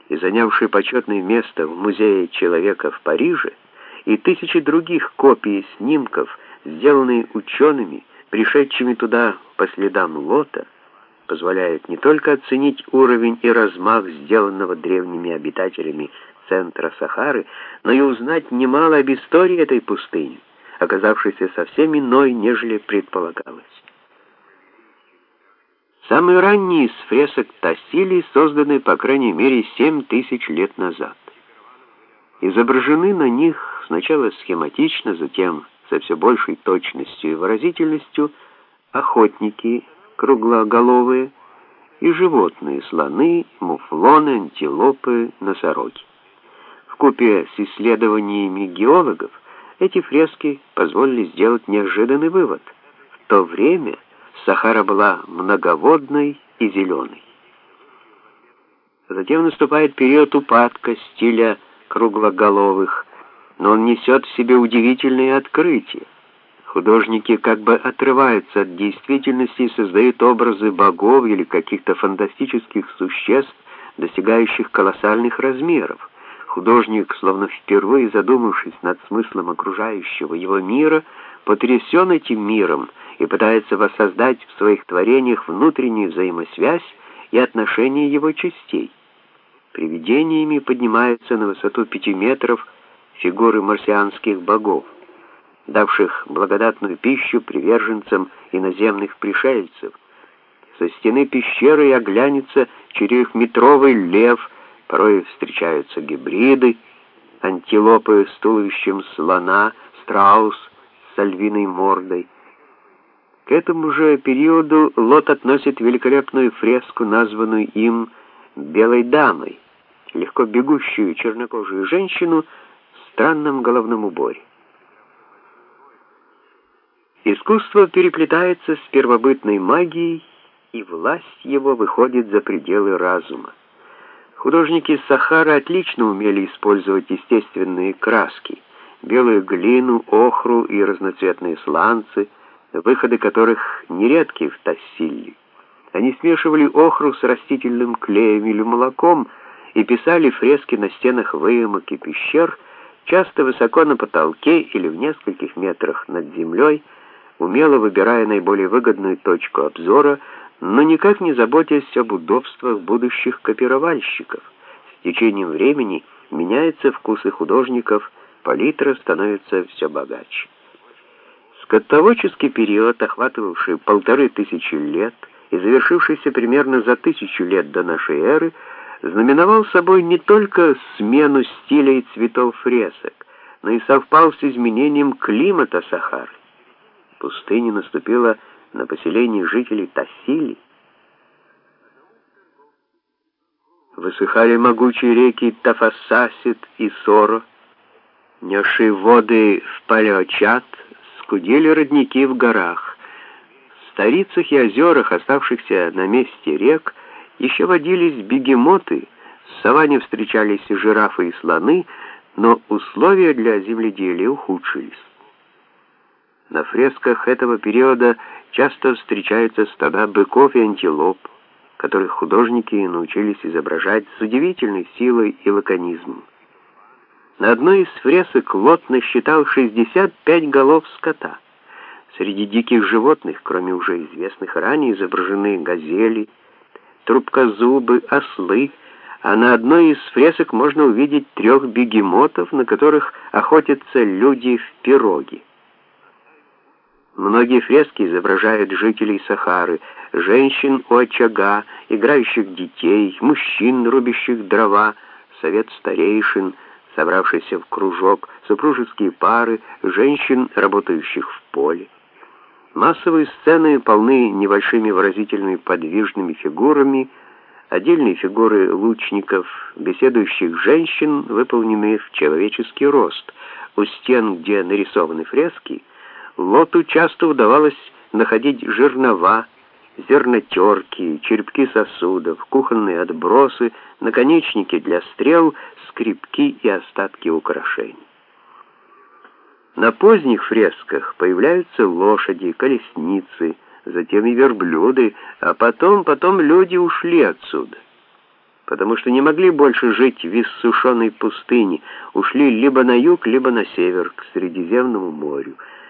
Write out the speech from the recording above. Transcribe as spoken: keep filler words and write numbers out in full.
и занявший почетное место в Музее человека в Париже, и тысячи других копий снимков, сделанные учеными, пришедшими туда по следам Лота, позволяют не только оценить уровень и размах сделанного древними обитателями центра Сахары, но и узнать немало об истории этой пустыни, оказавшейся совсем иной, нежели предполагалось. Самые ранние из фресок Тассили созданы, по крайней мере, семь тысяч лет назад. Изображены на них сначала схематично, затем со все большей точностью и выразительностью охотники, круглоголовые, и животные, слоны, муфлоны, антилопы, носороги. Вкупе с исследованиями геологов эти фрески позволили сделать неожиданный вывод. В то время Сахара была многоводной и зеленой. Затем наступает период упадка стиля круглоголовых, но он несет в себе удивительные открытия. Художники как бы отрываются от действительности и создают образы богов или каких-то фантастических существ, достигающих колоссальных размеров. Художник, словно впервые задумавшись над смыслом окружающего его мира, потрясен этим миром и пытается воссоздать в своих творениях внутреннюю взаимосвязь и отношения его частей. Привидениями поднимаются на высоту пяти метров фигуры марсианских богов, давших благодатную пищу приверженцам иноземных пришельцев. Со стены пещеры оглянется четырехметровый лев, порой встречаются гибриды, антилопы с туловищем слона, страус с львиной мордой. К этому же периоду Лот относит великолепную фреску, названную им «Белой дамой», легко бегущую чернокожую женщину в странном головном уборе. Искусство переплетается с первобытной магией, и власть его выходит за пределы разума. Художники Сахары отлично умели использовать естественные краски, белую глину, охру и разноцветные сланцы, выходы которых нередки в Тассили. Они смешивали охру с растительным клеем или молоком и писали фрески на стенах выемок и пещер, часто высоко на потолке или в нескольких метрах над землей, умело выбирая наиболее выгодную точку обзора, но никак не заботясь об удобствах будущих копировальщиков. С течением времени меняются вкусы художников, палитра становится все богаче. Скотоводческий период, охватывавший полторы тысячи лет и завершившийся примерно за тысячу лет до нашей эры, знаменовал собой не только смену стиля и цветов фресок, но и совпал с изменением климата Сахары. Пустыня наступила на поселение жителей Тассили. Высыхали могучие реки Тафассасит и Соро, несшие воды в Палеочат, скудели родники в горах. В старицах и озерах, оставшихся на месте рек, еще водились бегемоты, в саванне встречались и жирафы, и слоны, но условия для земледелия ухудшились. На фресках этого периода часто встречаются стада быков и антилоп, которых художники научились изображать с удивительной силой и лаконизмом. На одной из фресок Лот насчитал шестьдесят пять голов скота. Среди диких животных, кроме уже известных ранее, изображены газели, трубкозубы, ослы, а на одной из фресок можно увидеть трех бегемотов, на которых охотятся люди в пироге. Многие фрески изображают жителей Сахары, женщин у очага, играющих детей, мужчин, рубящих дрова, совет старейшин, собравшийся в кружок, супружеские пары, женщин, работающих в поле. Массовые сцены полны небольшими выразительными подвижными фигурами, отдельные фигуры лучников, беседующих женщин, выполненные в человеческий рост. У стен, где нарисованы фрески, Лоту часто удавалось находить жернова, зернотерки, черепки сосудов, кухонные отбросы, наконечники для стрел, скребки и остатки украшений. На поздних фресках появляются лошади, колесницы, затем и верблюды, а потом, потом люди ушли отсюда. потому что не могли больше жить в иссушенной пустыне, ушли либо на юг, либо на север, к Средиземному морю.